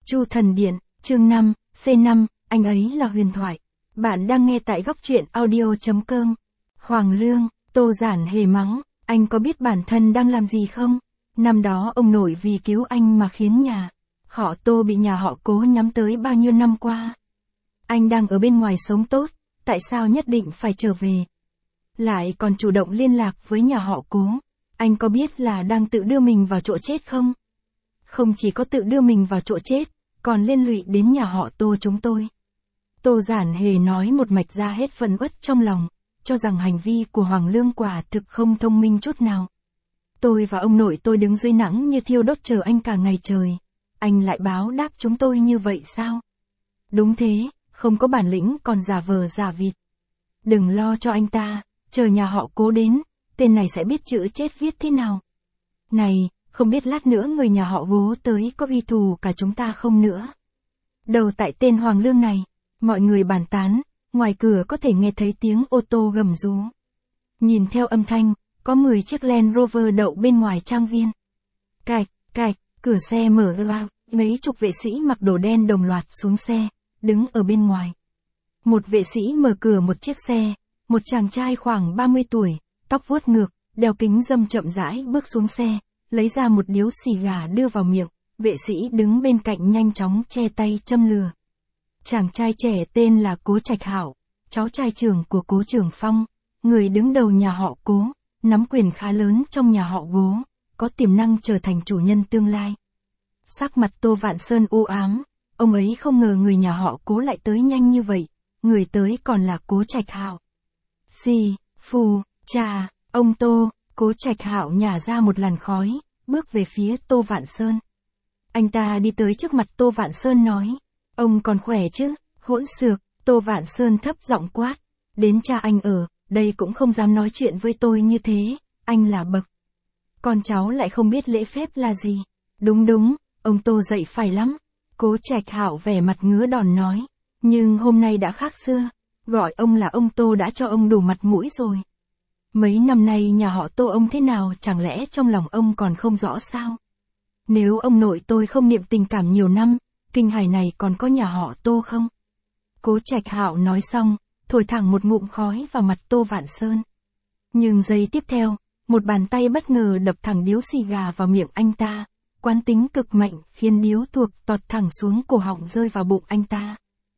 Chu Thần Điện, chương 5, C5, anh ấy là huyền thoại. Bạn đang nghe tại góc truyện audio.com. Hoàng Lương, Tô Giản Hề mắng, anh có biết bản thân đang làm gì không? Năm đó ông nội vì cứu anh mà khiến nhà họ Tô bị nhà họ Cố nhắm tới bao nhiêu năm qua. Anh đang ở bên ngoài sống tốt, tại sao nhất định phải trở về? Lại còn chủ động liên lạc với nhà họ Cố. Anh có biết là đang tự đưa mình vào chỗ chết không? Không chỉ có tự đưa mình vào chỗ chết, còn liên lụy đến nhà họ Tô chúng tôi. Tô Giản Hề nói một mạch ra hết phần uất trong lòng, cho rằng hành vi của Hoàng Lương quả thực không thông minh chút nào. Tôi và ông nội tôi đứng dưới nắng như thiêu đốt chờ anh cả ngày trời. Anh lại báo đáp chúng tôi như vậy sao? Đúng thế, không có bản lĩnh còn giả vờ giả vịt. Đừng lo cho anh ta, chờ nhà họ Cố đến, tên này sẽ biết chữ chết viết thế nào. Này, không biết lát nữa người nhà họ Cố tới có ghi thù cả chúng ta không nữa. Đầu tại tên Hoàng Lương này, mọi người bàn tán, ngoài cửa có thể nghe thấy tiếng ô tô gầm rú. Nhìn theo âm thanh, có 10 chiếc Land Rover đậu bên ngoài trang viên. Cạch, cạch, cửa xe mở ra, mấy chục vệ sĩ mặc đồ đen đồng loạt xuống xe, đứng ở bên ngoài. Một vệ sĩ mở cửa một chiếc xe, một chàng trai khoảng 30 tuổi, tóc vuốt ngược, đeo kính râm chậm rãi bước xuống xe, lấy ra một điếu xì gà đưa vào miệng, vệ sĩ đứng bên cạnh nhanh chóng che tay châm lửa. Chàng trai trẻ tên là Cố Trạch Hạo, cháu trai trưởng của Cố Trường Phong, người đứng đầu nhà họ Cố, nắm quyền khá lớn trong nhà họ Cố, có tiềm năng trở thành chủ nhân tương lai. Sắc mặt Tô Vạn Sơn u ám, ông ấy không ngờ người nhà họ Cố lại tới nhanh như vậy, người tới còn là Cố Trạch Hạo. Xì, phù, trà, ông Tô, Cố Trạch Hạo nhả ra một làn khói, bước về phía Tô Vạn Sơn. Anh ta đi tới trước mặt Tô Vạn Sơn nói, ông còn khỏe chứ, hỗn xược. Tô Vạn Sơn thấp giọng quát, đến cha anh ở, đây cũng không dám nói chuyện với tôi như thế, anh là bậc con cháu lại không biết lễ phép là gì. Đúng đúng, ông Tô dạy phải lắm. Cố Trạch Hạo vẻ mặt ngứa đòn nói, nhưng hôm nay đã khác xưa, gọi ông là ông Tô đã cho ông đủ mặt mũi rồi. Mấy năm nay nhà họ Tô ông thế nào chẳng lẽ trong lòng ông còn không rõ sao? Nếu ông nội tôi không niệm tình cảm nhiều năm, Kinh Hải này còn có nhà họ Tô không? Cố Trạch Hạo nói xong, thổi thẳng một ngụm khói vào mặt Tô Vạn Sơn. Nhưng giây tiếp theo, một bàn tay bất ngờ đập thẳng điếu xì gà vào miệng anh ta, quán tính cực mạnh khiến điếu thuốc tọt thẳng xuống cổ họng rơi vào bụng anh ta.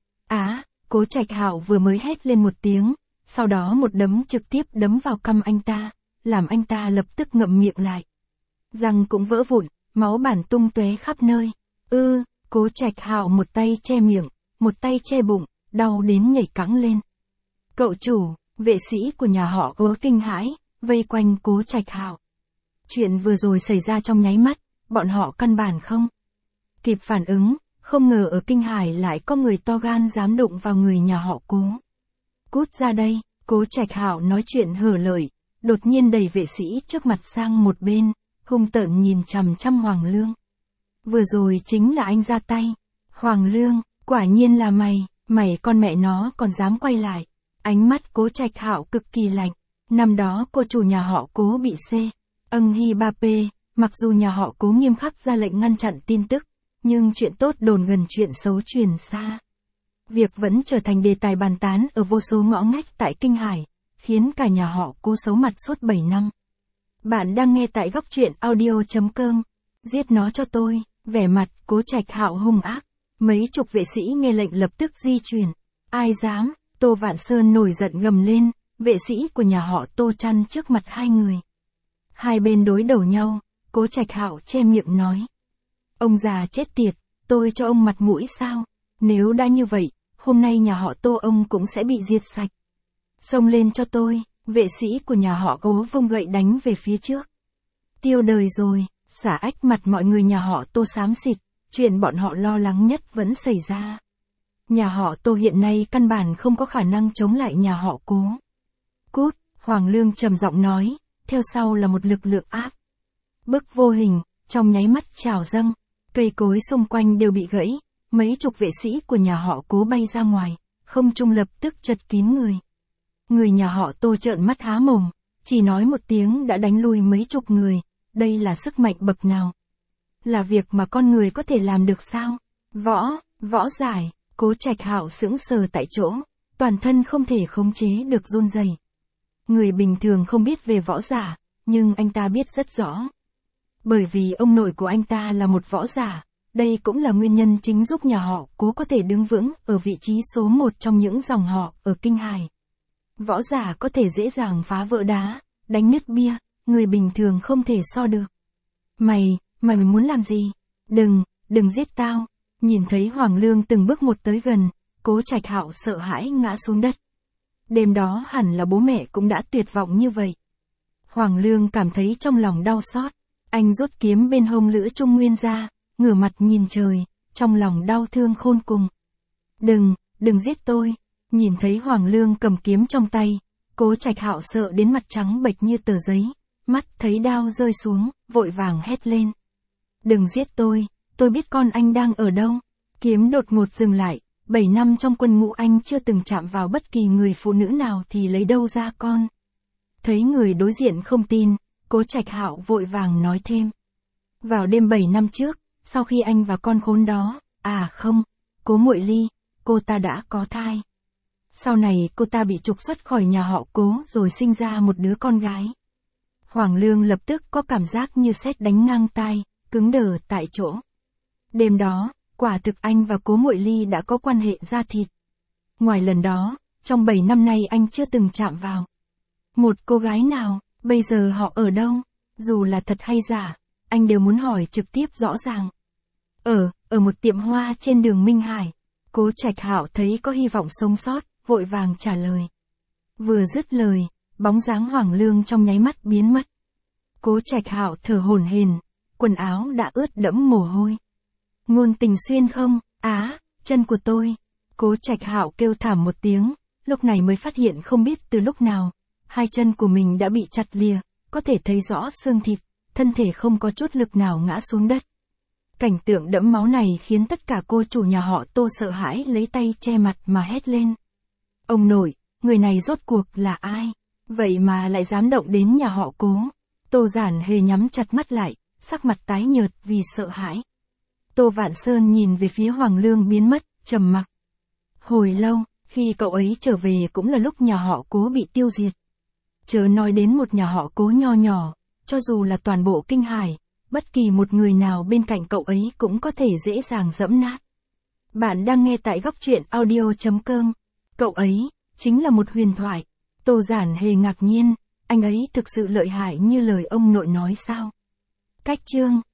Á, Cố Trạch Hạo vừa mới hét lên một tiếng, sau đó một đấm trực tiếp đấm vào cằm anh ta, làm anh ta lập tức ngậm miệng lại. Răng cũng vỡ vụn, máu bản tung tóe khắp nơi. Cố Trạch Hạo một tay che miệng, một tay che bụng, đau đến nhảy cẫng lên. Cậu chủ, vệ sĩ của nhà họ Cố kinh hãi, vây quanh Cố Trạch Hạo. Chuyện vừa rồi xảy ra trong nháy mắt, bọn họ căn bản không kịp phản ứng, không ngờ ở Kinh Hải lại có người to gan dám đụng vào người nhà họ Cố. Cút ra đây, Cố Trạch Hạo nói chuyện hở lợi, đột nhiên đẩy vệ sĩ trước mặt sang một bên, hung tợn nhìn chằm chằm Hoàng Lương. Vừa rồi chính là anh ra tay. Hoàng Lương, quả nhiên là mày con mẹ nó còn dám quay lại. Ánh mắt Cố Trạch Hạo cực kỳ lạnh. Năm đó cô chủ nhà họ Cố bị Hy Ba P, mặc dù nhà họ Cố nghiêm khắc ra lệnh ngăn chặn tin tức, nhưng chuyện tốt đồn gần chuyện xấu truyền xa. Việc vẫn trở thành đề tài bàn tán ở vô số ngõ ngách tại Kinh Hải, khiến cả nhà họ Cố xấu mặt suốt 7 năm. Bạn đang nghe tại góc truyện audio.com. Giết nó cho tôi. Vẻ mặt Cố Trạch Hạo hung ác. Mấy chục vệ sĩ nghe lệnh lập tức di chuyển. Ai dám? Tô Vạn Sơn nổi giận gầm lên. Vệ sĩ của nhà họ Tô chăn trước mặt hai người. Hai bên đối đầu nhau. Cố Trạch Hạo che miệng nói, ông già chết tiệt, tôi cho ông mặt mũi sao? Nếu đã như vậy, hôm nay nhà họ Tô ông cũng sẽ bị diệt sạch. Xông lên cho tôi. Vệ sĩ của nhà họ Cố vung gậy đánh về phía trước. Tiêu đời rồi. Xả ách mặt mọi người nhà họ Tô xám xịt, chuyện bọn họ lo lắng nhất vẫn xảy ra. Nhà họ Tô hiện nay căn bản không có khả năng chống lại nhà họ Cố. Cút, Hoàng Lương trầm giọng nói, theo sau là một lực lượng áp bức vô hình, trong nháy mắt trào dâng, cây cối xung quanh đều bị gãy, mấy chục vệ sĩ của nhà họ Cố bay ra ngoài, không trung lập tức chật kín người. Người nhà họ Tô trợn mắt há mồm, chỉ nói một tiếng đã đánh lui mấy chục người. Đây là sức mạnh bậc nào? Là việc mà con người có thể làm được sao? Võ Giải, Cố Trạch Hạo sững sờ tại chỗ, toàn thân không thể khống chế được run rẩy. Người bình thường không biết về võ giả, nhưng anh ta biết rất rõ. Bởi vì ông nội của anh ta là một võ giả, đây cũng là nguyên nhân chính giúp nhà họ Cố có thể đứng vững ở vị trí số 1 trong những dòng họ ở Kinh Hải. Võ giả có thể dễ dàng phá vỡ đá, đánh nứt bia, người bình thường không thể so được. Mày muốn làm gì? Đừng giết tao. Nhìn thấy Hoàng Lương từng bước một tới gần, Cố Trạch Hạo sợ hãi ngã xuống đất. Đêm đó hẳn là bố mẹ cũng đã tuyệt vọng như vậy. Hoàng Lương cảm thấy trong lòng đau xót, anh rút kiếm bên hông Lữ Trung Nguyên ra, ngửa mặt nhìn trời, trong lòng đau thương khôn cùng. Đừng giết tôi. Nhìn thấy Hoàng Lương cầm kiếm trong tay, Cố Trạch Hạo sợ đến mặt trắng bệch như tờ giấy, mắt thấy đao rơi xuống, vội vàng hét lên. Đừng giết tôi biết con anh đang ở đâu. Kiếm đột ngột dừng lại, 7 năm trong quân ngũ anh chưa từng chạm vào bất kỳ người phụ nữ nào thì lấy đâu ra con. Thấy người đối diện không tin, Cố Trạch Hạo vội vàng nói thêm. Vào đêm 7 năm trước, sau khi anh và con khốn đó, Cố Muội Ly, cô ta đã có thai. Sau này cô ta bị trục xuất khỏi nhà họ Cố rồi sinh ra một đứa con gái. Hoàng Lương lập tức có cảm giác như sét đánh ngang tai, cứng đờ tại chỗ. Đêm đó, quả thực anh và Cố Muội Ly đã có quan hệ da thịt. Ngoài lần đó, trong 7 năm nay anh chưa từng chạm vào một cô gái nào, bây giờ họ ở đâu, dù là thật hay giả, anh đều muốn hỏi trực tiếp rõ ràng. Ở một tiệm hoa trên đường Minh Hải, Cố Trạch Hạo thấy có hy vọng sống sót, vội vàng trả lời. Vừa dứt lời, bóng dáng Hoàng Lương trong nháy mắt biến mất. Cố Trạch Hạo thở hổn hển, quần áo đã ướt đẫm mồ hôi. Ngôn Tình Xuyên không? Chân của tôi. Cố Trạch Hạo kêu thảm một tiếng, lúc này mới phát hiện không biết từ lúc nào, hai chân của mình đã bị chặt lìa, có thể thấy rõ xương thịt, thân thể không có chút lực nào ngã xuống đất. Cảnh tượng đẫm máu này khiến tất cả cô chủ nhà họ Tô sợ hãi lấy tay che mặt mà hét lên. Ông nội, người này rốt cuộc là ai? Vậy mà lại dám động đến nhà họ Cố. Tô Giản Hề nhắm chặt mắt lại, sắc mặt tái nhợt vì sợ hãi. Tô Vạn Sơn nhìn về phía Hoàng Lương biến mất, trầm mặc. Hồi lâu, khi cậu ấy trở về cũng là lúc nhà họ Cố bị tiêu diệt. Chớ nói đến một nhà họ Cố nho nhỏ, cho dù là toàn bộ Kinh Hải, bất kỳ một người nào bên cạnh cậu ấy cũng có thể dễ dàng dẫm nát. Bạn đang nghe tại góc truyện audio.com. Cậu ấy, chính là một huyền thoại. Tô Giản Hề ngạc nhiên, anh ấy thực sự lợi hại như lời ông nội nói sao? Cách chương